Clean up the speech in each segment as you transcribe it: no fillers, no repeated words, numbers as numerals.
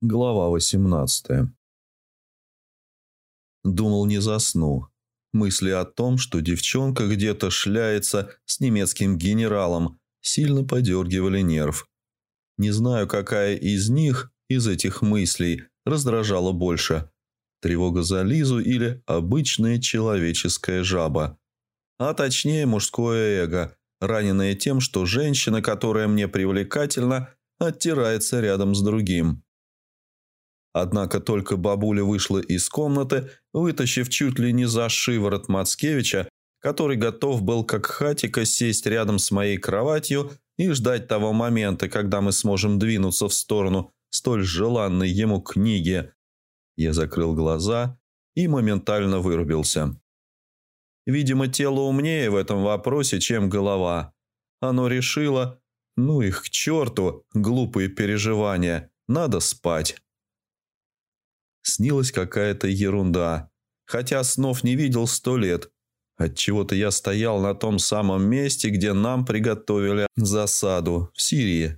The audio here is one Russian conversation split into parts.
Глава 18. Думал, не засну. Мысли о том, что девчонка где-то шляется с немецким генералом, сильно подергивали нерв. Не знаю, какая из них, из этих мыслей, раздражала больше. Тревога за Лизу или обычная человеческая жаба. А точнее, мужское эго, раненое тем, что женщина, которая мне привлекательна, оттирается рядом с другим. Однако только бабуля вышла из комнаты, вытащив чуть ли не за шиворот Мацкевича, который готов был как хатика сесть рядом с моей кроватью и ждать того момента, когда мы сможем двинуться в сторону столь желанной ему книги. Я закрыл глаза и моментально вырубился. Видимо, тело умнее в этом вопросе, чем голова. Оно решило, ну их к черту, глупые переживания, надо спать. Снилась какая-то ерунда, хотя снов не видел 100 лет. Отчего-то я стоял на том самом месте, где нам приготовили засаду, в Сирии.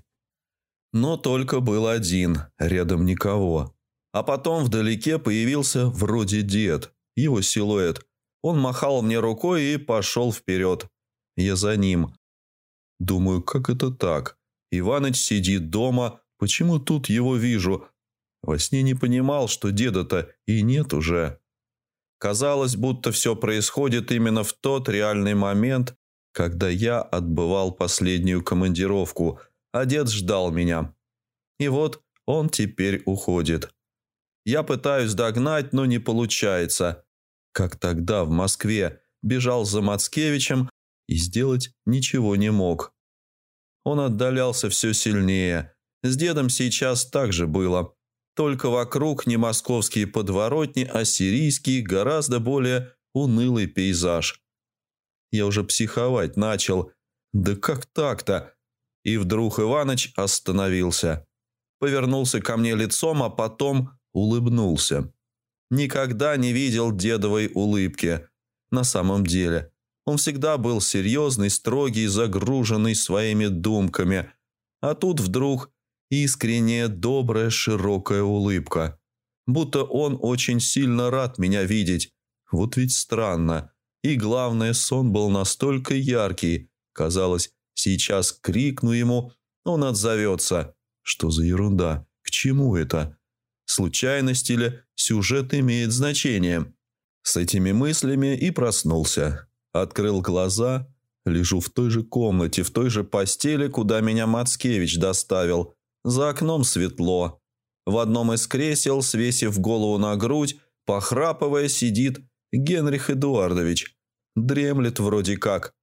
Но только был один, рядом никого. А потом вдалеке появился вроде дед, его силуэт. Он махал мне рукой и пошел вперед. Я за ним. Думаю, как это так? Иваныч сидит дома, почему тут его вижу? Во сне не понимал, что деда-то и нет уже. Казалось, будто все происходит именно в тот реальный момент, когда я отбывал последнюю командировку, а дед ждал меня. И вот он теперь уходит. Я пытаюсь догнать, но не получается. Как тогда в Москве бежал за Мацкевичем и сделать ничего не мог. Он отдалялся все сильнее. С дедом сейчас так же было. Только вокруг не московские подворотни, а сирийский, гораздо более унылый пейзаж. Я уже психовать начал. Да как так-то? И вдруг Иваныч остановился. Повернулся ко мне лицом, а потом улыбнулся. Никогда не видел дедовой улыбки. На самом деле, он всегда был серьезный, строгий, загруженный своими думками. А тут вдруг искренняя, добрая, широкая улыбка. Будто он очень сильно рад меня видеть. Вот ведь странно. И главное, сон был настолько яркий. Казалось, сейчас крикну ему, он отзовется. Что за ерунда? К чему это? Случайность или сюжет имеет значение? С этими мыслями и проснулся. Открыл глаза. Лежу в той же комнате, в той же постели, куда меня Мацкевич доставил. За окном светло. В одном из кресел, свесив голову на грудь, похрапывая, сидит Генрих Эдуардович. Дремлет вроде как.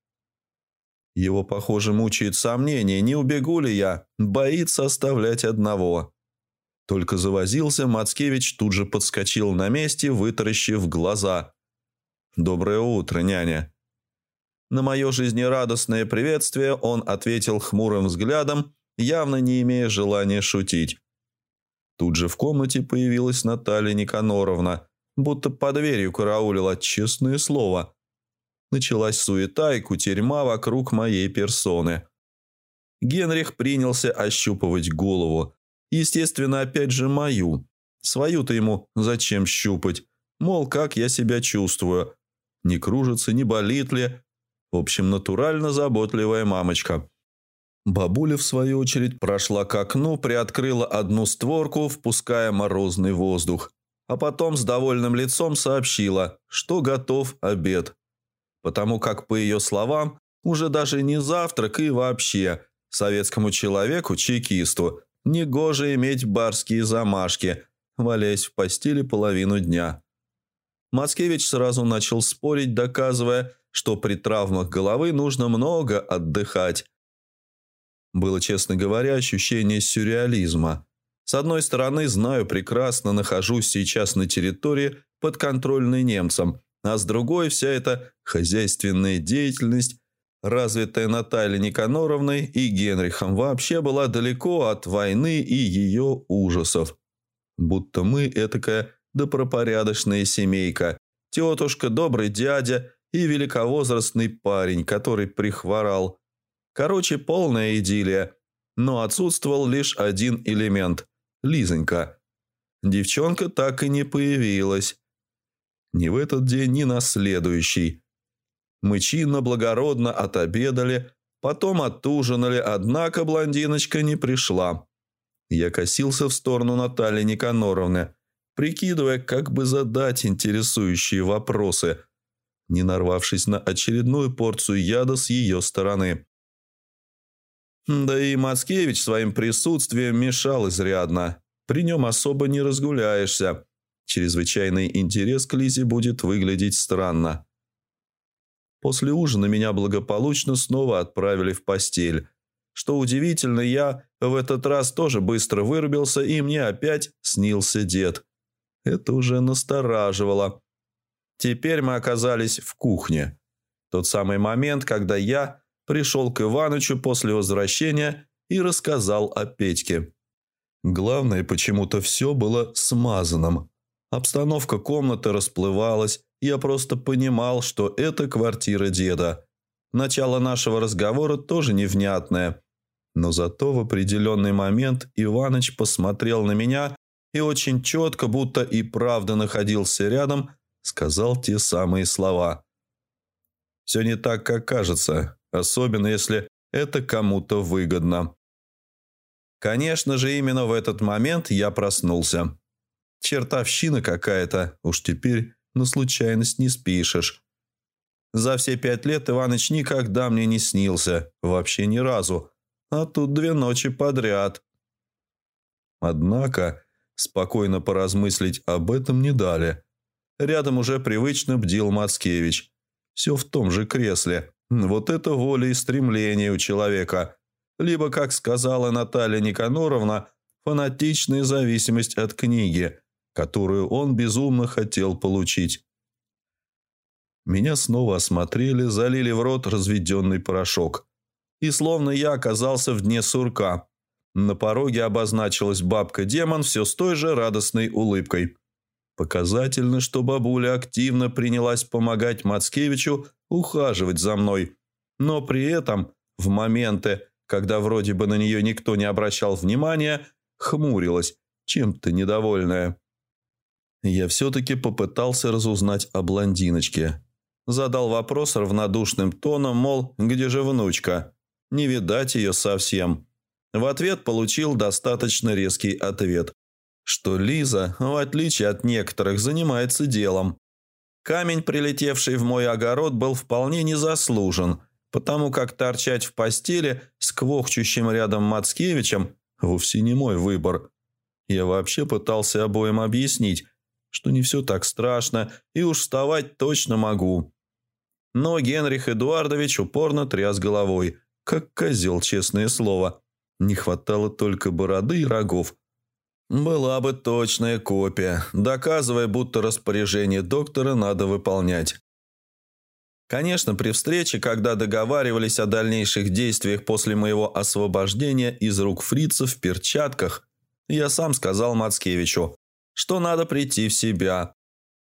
Его, похоже, мучает сомнение, не убегу ли я, боится оставлять одного. Только завозился, Мацкевич тут же подскочил на месте, вытаращив глаза. «Доброе утро, няня». На мое жизнерадостное приветствие он ответил хмурым взглядом, явно не имея желания шутить. Тут же в комнате появилась Наталья Никаноровна, будто под дверью караулила, честное слово. Началась суета и кутерьма вокруг моей персоны. Генрих принялся ощупывать голову. Естественно, опять же мою. Свою-то ему зачем щупать? Мол, как я себя чувствую? Не кружится, не болит ли? В общем, натурально заботливая мамочка. Бабуля, в свою очередь, прошла к окну, приоткрыла одну створку, впуская морозный воздух. А потом с довольным лицом сообщила, что готов обед. Потому как, по ее словам, уже даже не завтрак и вообще советскому человеку, чекисту, негоже иметь барские замашки, валяясь в постели половину дня. Мацкевич сразу начал спорить, доказывая, что при травмах головы нужно много отдыхать. Было, честно говоря, ощущение сюрреализма. С одной стороны, знаю прекрасно, нахожусь сейчас на территории, подконтрольной немцам, а с другой вся эта хозяйственная деятельность, развитая Натальей Никаноровной и Генрихом, вообще была далеко от войны и ее ужасов. Будто мы этакая добропорядочная семейка, тетушка, добрый дядя и великовозрастный парень, который прихворал. Короче, полная идиллия, но отсутствовал лишь один элемент – Лизонька. девчонка так и не появилась. Ни в этот день, ни на следующий. Мы чинно, благородно отобедали, потом отужинали, однако блондиночка не пришла. Я косился в сторону Натальи Никаноровны, прикидывая, как бы задать интересующие вопросы, не нарвавшись на очередную порцию яда с ее стороны. Да и Мацкевич своим присутствием мешал изрядно. При нем особо не разгуляешься. Чрезвычайный интерес к Лизе будет выглядеть странно. После ужина меня благополучно снова отправили в постель. Что удивительно, я в этот раз тоже быстро вырубился, и мне опять снился дед. Это уже настораживало. Теперь мы оказались в кухне. Тот самый момент, когда я пришел к Иванычу после возвращения и рассказал о Петьке. Главное, почему-то все было смазанным. Обстановка комнаты расплывалась, я просто понимал, что это квартира деда. Начало нашего разговора тоже невнятное. Но зато в определенный момент Иваныч посмотрел на меня и очень четко, будто и правда находился рядом, сказал те самые слова. «Все не так, как кажется, особенно если это кому-то выгодно». Конечно же, именно в этот момент я проснулся. Чертовщина какая-то, уж теперь на случайность не спишешь. За все 5 лет Иваныч никогда мне не снился, вообще ни разу, а тут 2 ночи подряд. Однако спокойно поразмыслить об этом не дали. Рядом уже привычно бдил Мацкевич. Все в том же кресле. Вот это воля и стремление у человека. Либо, как сказала Наталья Никаноровна, фанатичная зависимость от книги, которую он безумно хотел получить. Меня снова осмотрели, залили в рот разведенный порошок. И словно я оказался в дне сурка. На пороге обозначилась бабка-демон все с той же радостной улыбкой. Показательно, что бабуля активно принялась помогать Мацкевичу ухаживать за мной. Но при этом в моменты, когда вроде бы на нее никто не обращал внимания, хмурилась, чем-то недовольная. Я все-таки попытался разузнать о блондиночке. Задал вопрос равнодушным тоном, мол, где же внучка? Не видать ее совсем. В ответ получил достаточно резкий ответ, что Лиза, в отличие от некоторых, занимается делом. Камень, прилетевший в мой огород, был вполне незаслужен, потому как торчать в постели с квохчущим рядом Мацкевичем вовсе не мой выбор. Я вообще пытался обоим объяснить, что не все так страшно и уж вставать точно могу. Но Генрих Эдуардович упорно тряс головой, как козел, честное слово. Не хватало только бороды и рогов. Была бы точная копия, доказывая, будто распоряжение доктора надо выполнять. Конечно, при встрече, когда договаривались о дальнейших действиях после моего освобождения из рук фрицев в перчатках, я сам сказал Мацкевичу, что надо прийти в себя.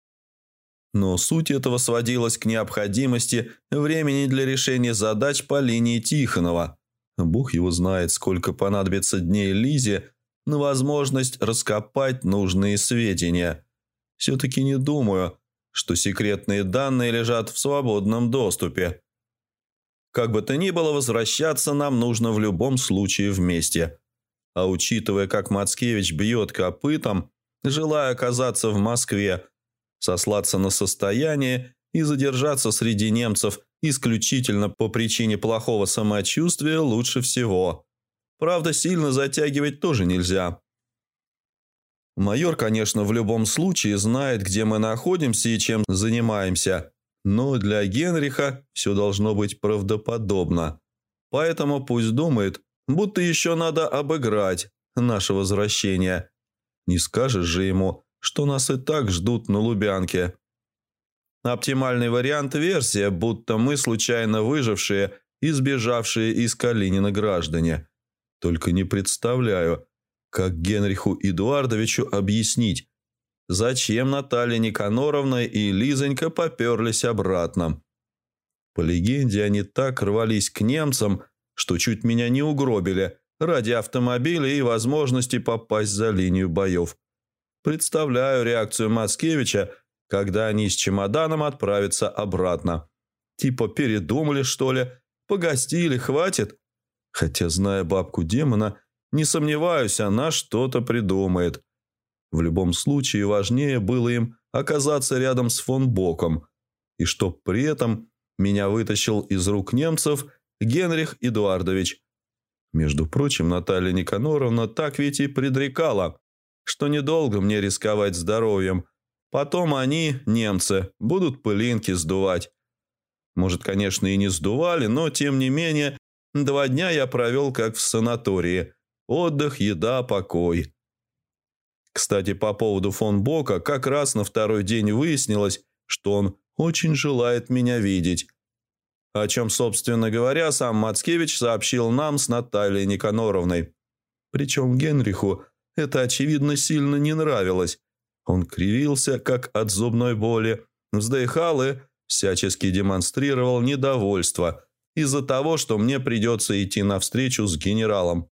Но суть этого сводилась к необходимости времени для решения задач по линии Тихонова. Бог его знает, сколько понадобится дней Лизе на возможность раскопать нужные сведения. Все-таки не думаю, что секретные данные лежат в свободном доступе. Как бы то ни было, возвращаться нам нужно в любом случае вместе. А учитывая, как Мацкевич бьет копытом, желая оказаться в Москве, сослаться на состояние и задержаться среди немцев исключительно по причине плохого самочувствия лучше всего. Правда, сильно затягивать тоже нельзя. Майор, конечно, в любом случае знает, где мы находимся и чем занимаемся, но для Генриха все должно быть правдоподобно. Поэтому пусть думает, будто еще надо обыграть наше возвращение. Не скажешь же ему, что нас и так ждут на Лубянке. Оптимальный вариант – версия, будто мы случайно выжившие и сбежавшие из Калинина граждане. Только не представляю, как Генриху Эдуардовичу объяснить, зачем Наталья Никаноровна и Лизонька поперлись обратно. По легенде, они так рвались к немцам, что чуть меня не угробили ради автомобиля и возможности попасть за линию боев. Представляю реакцию Мацкевича, когда они с чемоданом отправятся обратно. Типа передумали, что ли? Погостили, хватит? Хотя, зная бабку демона, не сомневаюсь, она что-то придумает. В любом случае, важнее было им оказаться рядом с фон Боком, и чтоб при этом меня вытащил из рук немцев Генрих Эдуардович. Между прочим, Наталья Никаноровна так ведь и предрекала, что недолго мне рисковать здоровьем. Потом они, немцы, будут пылинки сдувать. Может, конечно, и не сдували, но, тем не менее, 2 дня я провел как в санатории. Отдых, еда, покой. Кстати, по поводу фон Бока, как раз на 2-й день выяснилось, что он очень желает меня видеть. О чем, собственно говоря, сам Мацкевич сообщил нам с Натальей Никаноровной. Причем Генриху это, очевидно, сильно не нравилось. Он кривился, как от зубной боли, вздыхал и всячески демонстрировал недовольство из-за того, что мне придется идти навстречу с генералом.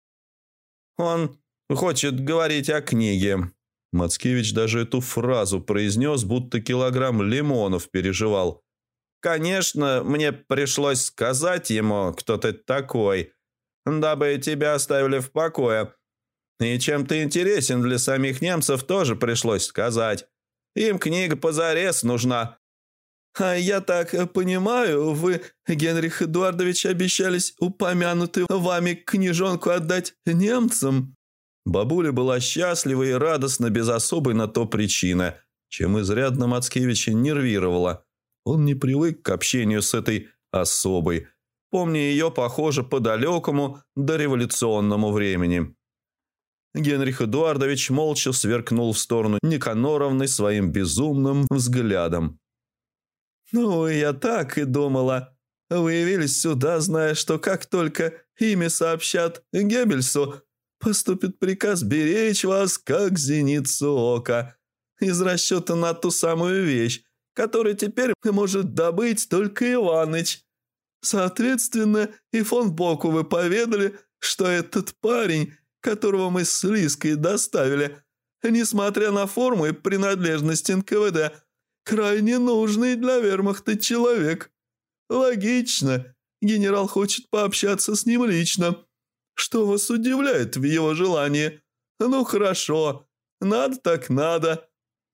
«Он хочет говорить о книге». Мацкевич даже эту фразу произнес, будто килограмм лимонов переживал. «Конечно, мне пришлось сказать ему, кто ты такой, дабы тебя оставили в покое. И чем ты интересен для самих немцев, тоже пришлось сказать. Им книга позарез нужна». «А я так понимаю, вы, Генрих Эдуардович, обещались упомянутую вами книжонку отдать немцам?» Бабуля была счастлива и радостна без особой на то причины, чем изрядно Мацкевича нервировала. Он не привык к общению с этой особой, помня ее, похоже, по далекому дореволюционному времени. Генрих Эдуардович молча сверкнул в сторону Никаноровны своим безумным взглядом. «Ну, я так и думала. Вы явились сюда, зная, что как только имя сообщат Геббельсу, поступит приказ беречь вас, как зеницу ока, из расчета на ту самую вещь, которую теперь может добыть только Иваныч. Соответственно, и фон Боку вы поведали, что этот парень, которого мы с Лиской доставили, несмотря на форму и принадлежность НКВД, крайне нужный для вермахта человек. Логично, генерал хочет пообщаться с ним лично. Что вас удивляет в его желании? Ну хорошо, надо так надо».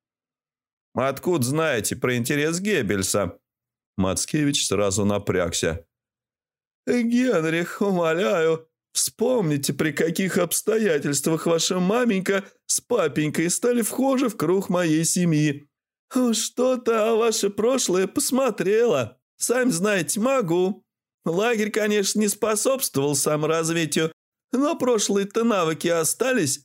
«Откуда знаете про интерес Геббельса?» Мацкевич сразу напрягся. «Генрих, умоляю, вспомните, при каких обстоятельствах ваша маменька с папенькой стали вхожи в круг моей семьи. Что-то ваше прошлое посмотрела. Сами знаете, могу. Лагерь, конечно, не способствовал саморазвитию, но прошлые-то навыки остались».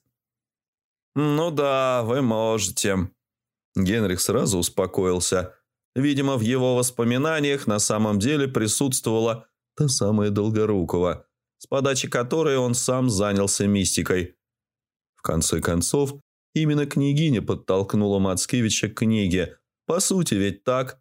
«Ну да, вы можете». Генрих сразу успокоился. Видимо, в его воспоминаниях на самом деле присутствовала та самая Долгорукова, с подачи которой он сам занялся мистикой. В конце концов, именно княгиня подтолкнула Мацкевича к книге. По сути, ведь так.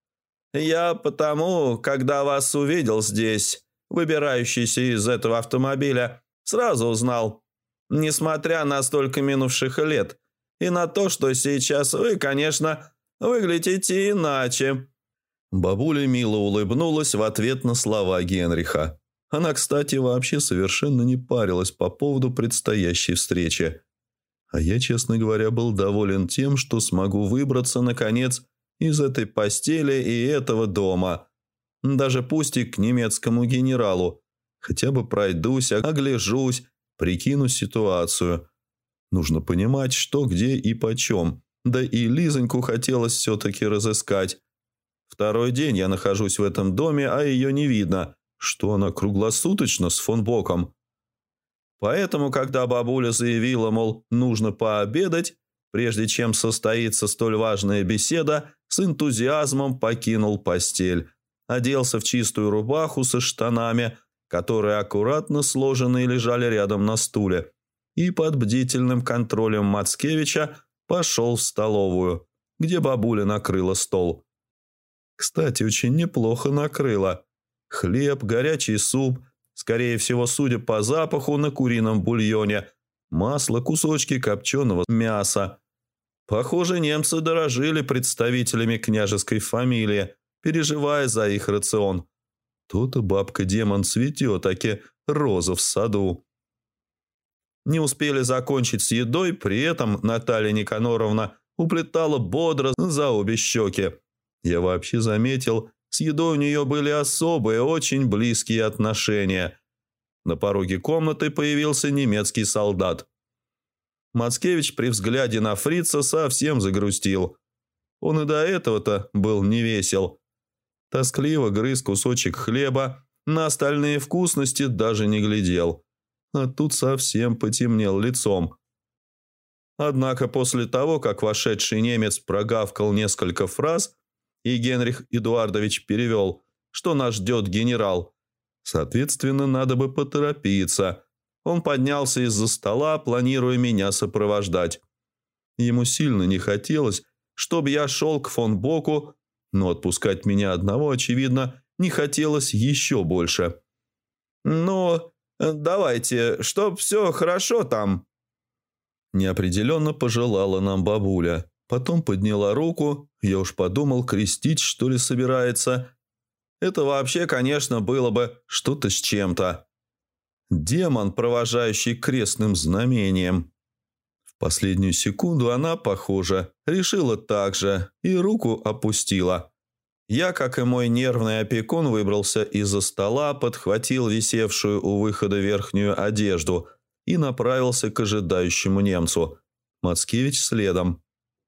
«Я потому, когда вас увидел здесь, выбирающийся из этого автомобиля, сразу узнал, несмотря на столько минувших лет, и на то, что сейчас вы, конечно, выглядите иначе». Бабуля мило улыбнулась в ответ на слова Генриха. Она, кстати, вообще совершенно не парилась по поводу предстоящей встречи. А я, честно говоря, был доволен тем, что смогу выбраться, наконец, из этой постели и этого дома. Даже пусть и к немецкому генералу. Хотя бы пройдусь, огляжусь, прикину ситуацию. Нужно понимать, что, где и почем. Да и Лизоньку хотелось все-таки разыскать. 2-й день я нахожусь в этом доме, а ее не видно, что она круглосуточно с фон Боком. Поэтому, когда бабуля заявила, мол, нужно пообедать, прежде чем состоится столь важная беседа, с энтузиазмом покинул постель, оделся в чистую рубаху со штанами, которые аккуратно сложенные лежали рядом на стуле, и под бдительным контролем Мацкевича пошел в столовую, где бабуля накрыла стол. Кстати, очень неплохо накрыла. Хлеб, горячий суп, скорее всего, судя по запаху, на курином бульоне, масло, кусочки копченого мяса. Похоже, немцы дорожили представителями княжеской фамилии, переживая за их рацион. То-то бабка-демон цветет, аки роза в саду. Не успели закончить с едой, при этом Наталья Никаноровна уплетала бодро за обе щеки. Я вообще заметил, с едой у нее были особые, очень близкие отношения. На пороге комнаты появился немецкий солдат. Мацкевич при взгляде на фрица совсем загрустил. Он и до этого-то был невесел. Тоскливо грыз кусочек хлеба, на остальные вкусности даже не глядел. А тут совсем потемнел лицом. Однако после того, как вошедший немец прогавкал несколько фраз, и Генрих Эдуардович перевел, что нас ждет генерал, соответственно, надо бы поторопиться. Он поднялся из-за стола, планируя меня сопровождать. Ему сильно не хотелось, чтобы я шел к фон Боку, но отпускать меня одного, очевидно, не хотелось еще больше. «Ну, давайте, чтоб все хорошо там», – неопределенно пожелала нам бабуля. Потом подняла руку, я уж подумал, крестить, что ли, собирается. Это вообще, конечно, было бы что-то с чем-то. Демон, провожающий крестным знамением. В последнюю секунду она, похоже, решила так же и руку опустила. Я, как и мой нервный опекун, выбрался из-за стола, подхватил висевшую у выхода верхнюю одежду и направился к ожидающему немцу. Мацкевич следом.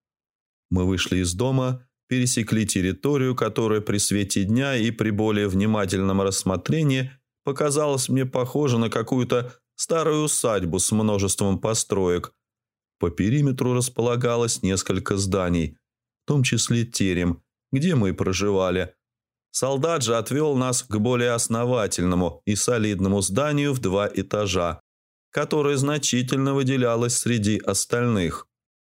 Мы вышли из дома, пересекли территорию, которая при свете дня и при более внимательном рассмотрении показалась мне похожа на какую-то старую усадьбу с множеством построек. По периметру располагалось несколько зданий, в том числе терем, где мы проживали. Солдат же отвел нас к более основательному и солидному зданию в 2 этажа, которое значительно выделялось среди остальных.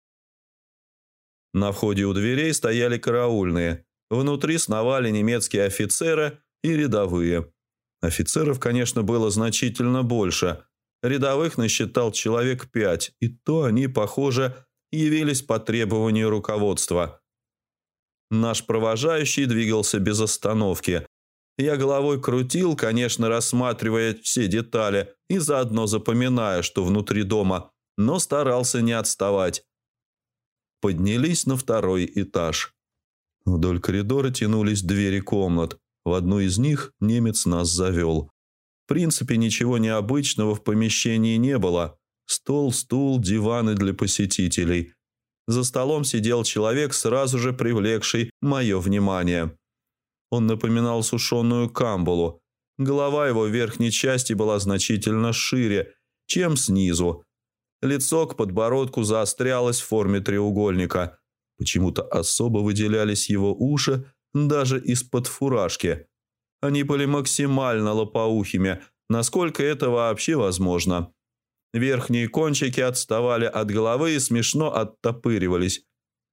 На входе у дверей стояли караульные. Внутри сновали немецкие офицеры и рядовые. Офицеров, конечно, было значительно больше. Рядовых насчитал человек 5, и то они, похоже, явились по требованию руководства. Наш провожающий двигался без остановки. Я головой крутил, конечно, рассматривая все детали и заодно запоминая, что внутри дома, но старался не отставать. Поднялись на 2-й этаж. Вдоль коридора тянулись двери комнат. В одну из них немец нас завел. В принципе, ничего необычного в помещении не было. Стол, стул, диваны для посетителей. За столом сидел человек, сразу же привлекший мое внимание. Он напоминал сушеную камбалу. Голова его в верхней части была значительно шире, чем снизу. Лицо к подбородку заострялось в форме треугольника. Почему-то особо выделялись его уши даже из-под фуражки. Они были максимально лопоухими, насколько это вообще возможно. Верхние кончики отставали от головы и смешно оттопыривались.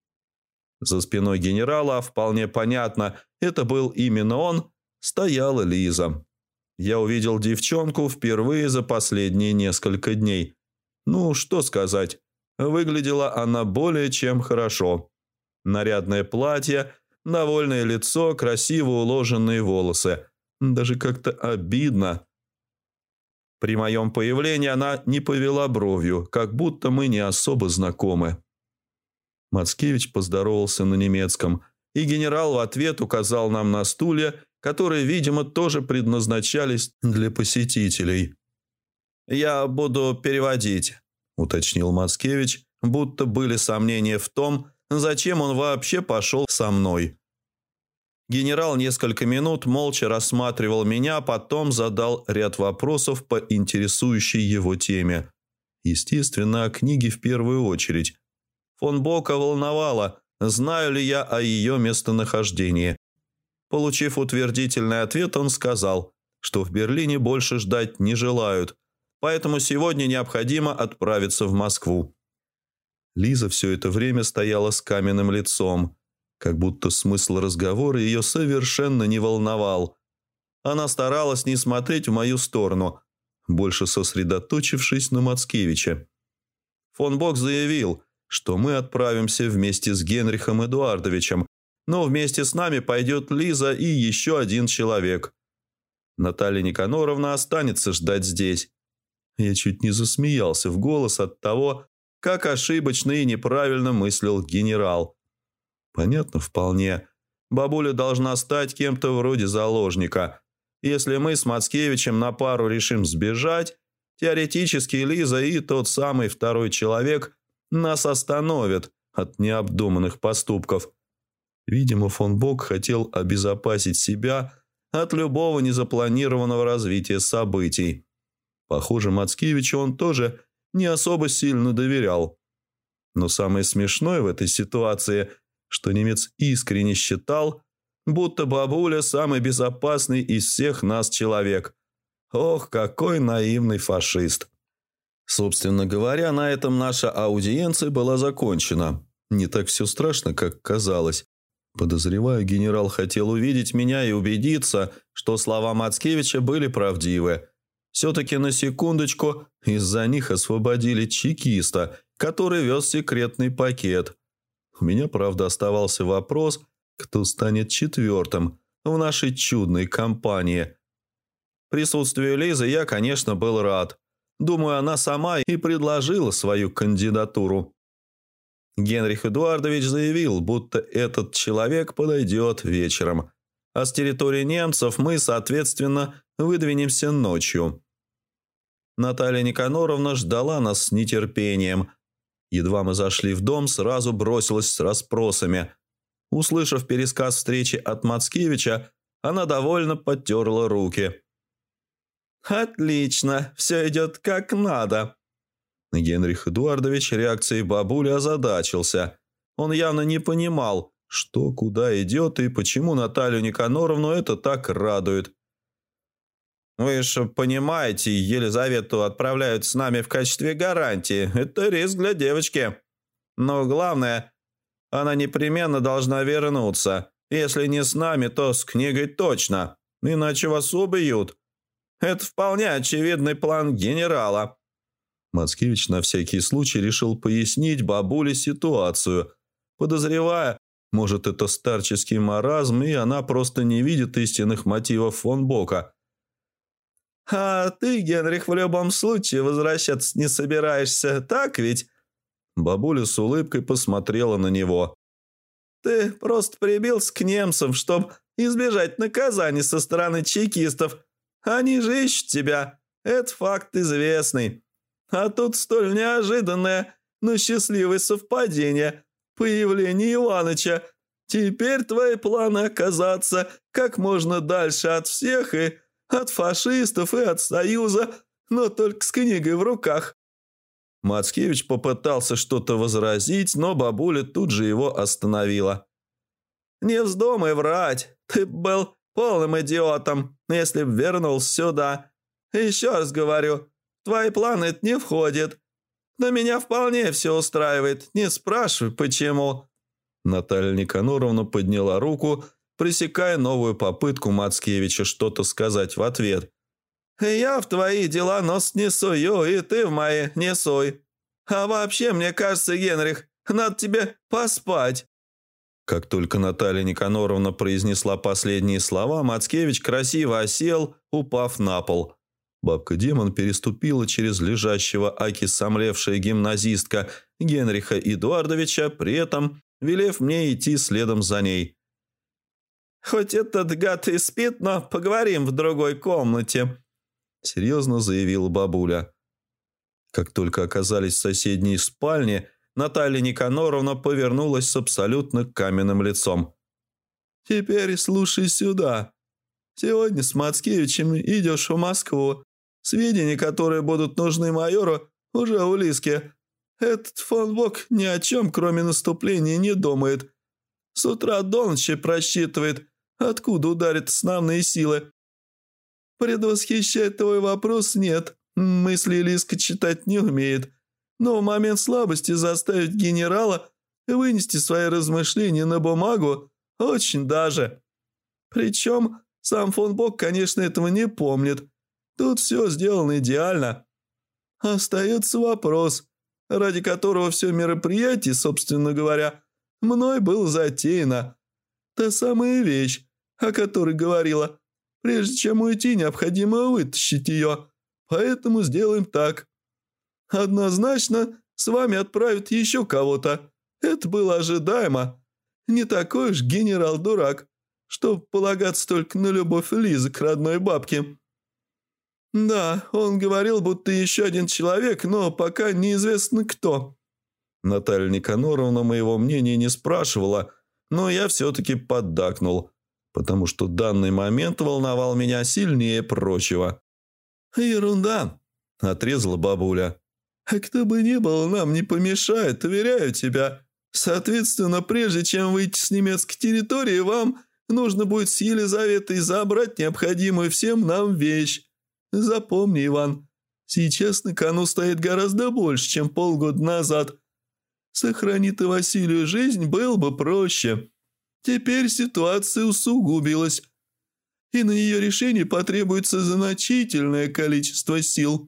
За спиной генерала, вполне понятно, это был именно он, стояла Лиза. Я увидел девчонку впервые за последние несколько дней. Ну, что сказать, выглядела она более чем хорошо. Нарядное платье, довольное лицо, красиво уложенные волосы. Даже как-то обидно. При моем появлении она не повела бровью, как будто мы не особо знакомы. Мацкевич поздоровался на немецком, и генерал в ответ указал нам на стулья, которые, видимо, тоже предназначались для посетителей. «Я буду переводить», – уточнил Мацкевич, будто были сомнения в том, зачем он вообще пошел со мной. Генерал несколько минут молча рассматривал меня, потом задал ряд вопросов по интересующей его теме. Естественно, о книге в первую очередь. Фон Бока волновало, знаю ли я о ее местонахождении. Получив утвердительный ответ, он сказал, что в Берлине больше ждать не желают, поэтому сегодня необходимо отправиться в Москву. Лиза все это время стояла с каменным лицом, как будто смысл разговора ее совершенно не волновал. Она старалась не смотреть в мою сторону, больше сосредоточившись на Мацкевиче. фон Бок заявил, что мы отправимся вместе с Генрихом Эдуардовичем, но вместе с нами пойдет Лиза и еще один человек. Наталья Никаноровна останется ждать здесь». Я чуть не засмеялся в голос от того, как ошибочно и неправильно мыслил генерал. Понятно вполне. Бабуля должна стать кем-то вроде заложника. Если мы с Мацкевичем на пару решим сбежать, теоретически Лиза и тот самый второй человек нас остановят от необдуманных поступков. Видимо, фон Бок хотел обезопасить себя от любого незапланированного развития событий. Похоже, Мацкевичу он тоже не особо сильно доверял. Но самое смешное в этой ситуации, что немец искренне считал, будто бабуля самый безопасный из всех нас человек. Ох, какой наивный фашист. Собственно говоря, на этом наша аудиенция была закончена. Не так все страшно, как казалось. Подозреваю, генерал хотел увидеть меня и убедиться, что слова Мацкевича были правдивы. Все-таки на секундочку из-за них освободили чекиста, который вез секретный пакет. У меня, правда, оставался вопрос, кто станет четвертым в нашей чудной компании. Присутствию Лизы я, конечно, был рад. Думаю, она сама и предложила свою кандидатуру. Генрих Эдуардович заявил, будто этот человек подойдет вечером, а с территории немцев мы, соответственно, выдвинемся ночью. Наталья Никаноровна ждала нас с нетерпением. Едва мы зашли в дом, сразу бросилась с расспросами. Услышав пересказ встречи от Мацкевича, она довольно подтерла руки. «Отлично, все идет как надо». Генрих Эдуардович реакцией бабули озадачился. Он явно не понимал, что куда идет и почему Наталью Никаноровну это так радует. «Вы же понимаете, Елизавету отправляют с нами в качестве гарантии. Это риск для девочки. Но главное, она непременно должна вернуться. Если не с нами, то с книгой точно. Иначе вас убьют. Это вполне очевидный план генерала». Мацкевич на всякий случай решил пояснить бабуле ситуацию, подозревая, может, это старческий маразм, и она просто не видит истинных мотивов фон Бока. «А ты, Генрих, в любом случае возвращаться не собираешься, так ведь?» Бабуля с улыбкой посмотрела на него. «Ты просто прибился к немцам, чтобы избежать наказаний со стороны чекистов. Они же ищут тебя. Это факт известный. А тут столь неожиданное, но счастливое совпадение. Появление Иваныча. Теперь твои планы оказаться как можно дальше от всех и от фашистов, и от Союза, но только с книгой в руках». Мацкевич попытался что-то возразить, но бабуля тут же его остановила. «Не вздумай врать. Ты был полным идиотом, если б вернулся сюда. Еще раз говорю, в твои планы это не входит. Но меня вполне все устраивает. Не спрашивай, почему». Наталья Никаноровна подняла руку, пресекая новую попытку Мацкевича что-то сказать в ответ. «Я в твои дела нос не сую, и ты в мои не суй. А вообще, мне кажется, Генрих, надо тебе поспать». Как только Наталья Никаноровна произнесла последние слова, Мацкевич красиво осел, упав на пол. Бабка-демон переступила через лежащего аки сомлевшая гимназистка Генриха Эдуардовича, при этом велев мне идти следом за ней. «Хоть этот гад и спит, но поговорим в другой комнате», — серьезно заявила бабуля. Как только оказались в соседней спальне, Наталья Никаноровна повернулась с абсолютно каменным лицом. «Теперь слушай сюда. Сегодня с Мацкевичем идешь в Москву. Сведения, которые будут нужны майору, уже у Лизки. Этот фон Бок ни о чем, кроме наступления, не думает. С утра до ночи просчитывает, откуда ударят основные силы. Предвосхищать твой вопрос нет. Мысли Лизка читать не умеет. Но в момент слабости заставить генерала вынести свои размышления на бумагу очень даже. Причем сам фон Бок, конечно, этого не помнит. Тут все сделано идеально. Остается вопрос, ради которого все мероприятие, собственно говоря, мной было затеяно. Та самая вещь, о которой говорила. Прежде чем уйти, необходимо вытащить ее. Поэтому сделаем так. Однозначно с вами отправят еще кого-то. Это было ожидаемо. Не такой уж генерал-дурак, чтоб полагаться только на любовь Лизы к родной бабке. Да, он говорил, будто еще один человек, но пока неизвестно кто. Наталья Никаноровна моего мнения не спрашивала, но я все-таки поддакнул, потому что данный момент волновал меня сильнее прочего. «Ерунда», – отрезала бабуля. «А кто бы ни был, нам не помешает, уверяю тебя. Соответственно, прежде чем выйти с немецкой территории, вам нужно будет с Елизаветой забрать необходимую всем нам вещь. Запомни, Иван, сейчас на кону стоит гораздо больше, чем полгода назад. Сохрани ты Василию жизнь, было бы проще. Теперь ситуация усугубилась, и на ее решение потребуется значительное количество сил.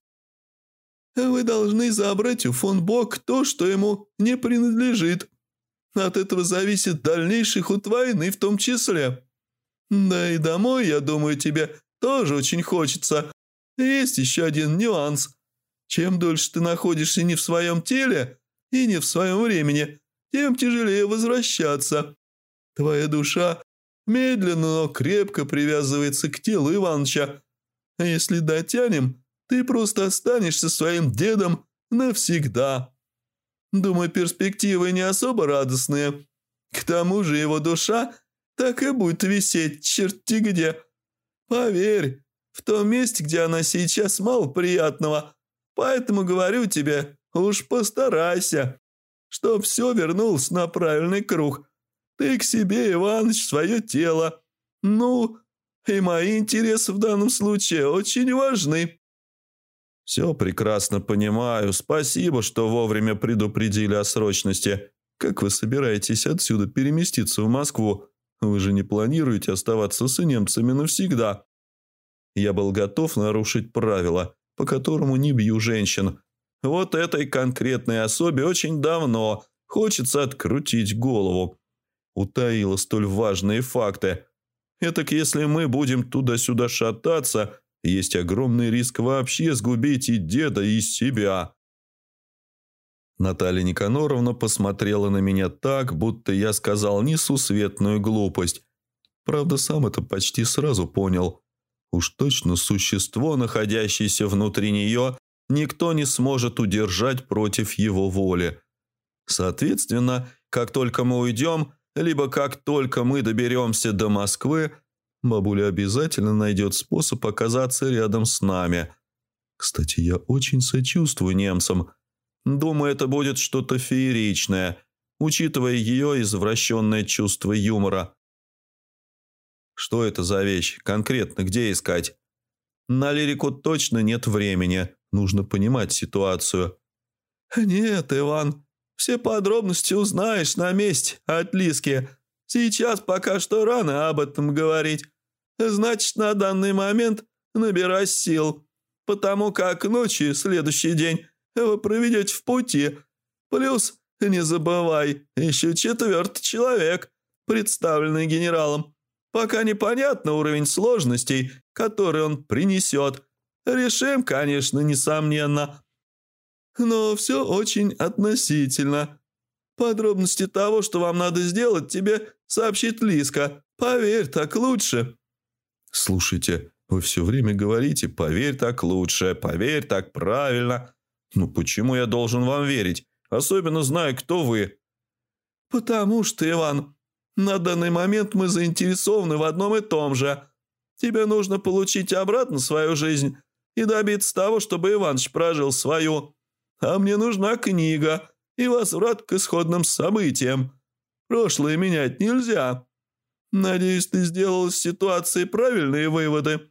Вы должны забрать у фон Бок то, что ему не принадлежит. От этого зависит дальнейший ход войны в том числе. Да и домой, я думаю, тебе тоже очень хочется. Есть еще один нюанс. Чем дольше ты находишься не в своем теле и не в своем времени, тем тяжелее возвращаться. Твоя душа медленно, но крепко привязывается к телу Иваныча. А если дотянем, ты просто останешься своим дедом навсегда. Думаю, перспективы не особо радостные. К тому же его душа так и будет висеть черти где. Поверь, в том месте, где она сейчас, мало приятного. Поэтому говорю тебе, уж постарайся, чтоб все вернулось на правильный круг. Ты к себе, Иваныч, в свое тело. Ну, и мои интересы в данном случае очень важны». «Все прекрасно понимаю. Спасибо, что вовремя предупредили о срочности. Как вы собираетесь отсюда переместиться в Москву? Вы же не планируете оставаться с немцами навсегда?» Я был готов нарушить правила, по которому не бью женщин. Вот этой конкретной особе очень давно хочется открутить голову. Утаила столь важные факты. Этак если мы будем туда-сюда шататься, есть огромный риск вообще сгубить и деда, и себя. Наталья Никаноровна посмотрела на меня так, будто я сказал несусветную глупость. Правда, сам это почти сразу понял. Уж точно существо, находящееся внутри нее, никто не сможет удержать против его воли. Соответственно, как только мы уйдем, либо как только мы доберемся до Москвы, бабуля обязательно найдет способ оказаться рядом с нами. Кстати, я очень сочувствую немцам. Думаю, это будет что-то фееричное, учитывая ее извращенное чувство юмора. Что это за вещь? Конкретно где искать? На лирику точно нет времени. Нужно понимать ситуацию. Нет, Иван, все подробности узнаешь на месте от Лиски. Сейчас пока что рано об этом говорить. Значит, на данный момент набирай сил, потому как ночью следующий день вы проведете в пути. Плюс, не забывай, еще 4-й человек, представленный генералом. Пока непонятно уровень сложностей, который он принесет. Решим, конечно, несомненно. Но все очень относительно. Подробности того, что вам надо сделать, тебе сообщит Лиска. Поверь, так лучше. Слушайте, вы все время говорите «поверь, так лучше», «поверь, так правильно». Ну почему я должен вам верить, особенно зная, кто вы? Потому что, Иван, на данный момент мы заинтересованы в одном и том же. Тебе нужно получить обратно свою жизнь и добиться того, чтобы Иваныч прожил свою. А мне нужна книга и возврат к исходным событиям. Прошлое менять нельзя. Надеюсь, ты сделал из ситуации правильные выводы.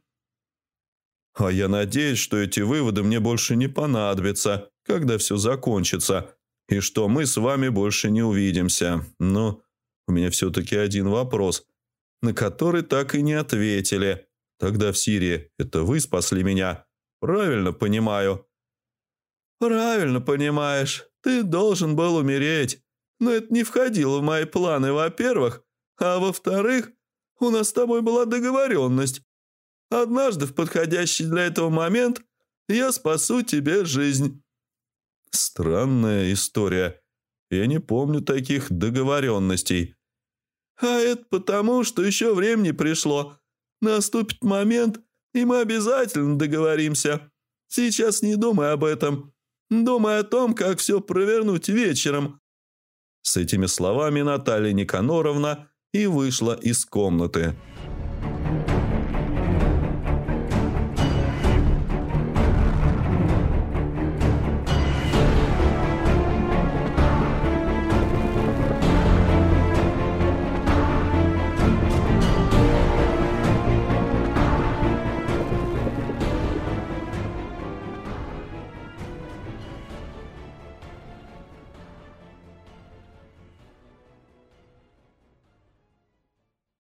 А я надеюсь, что эти выводы мне больше не понадобятся, когда все закончится, и что мы с вами больше не увидимся. Но у меня все-таки один вопрос, на который так и не ответили. Тогда в Сирии это вы спасли меня? Правильно понимаю? «Правильно понимаешь, ты должен был умереть. Но это не входило в мои планы, во-первых. А во-вторых, у нас с тобой была договоренность. Однажды в подходящий для этого момент я спасу тебе жизнь». Странная история. Я не помню таких договоренностей. «А это потому, что еще время не пришло. Наступит момент, и мы обязательно договоримся. Сейчас не думай об этом. Думай о том, как все провернуть вечером». С этими словами Наталья Никаноровна и вышла из комнаты.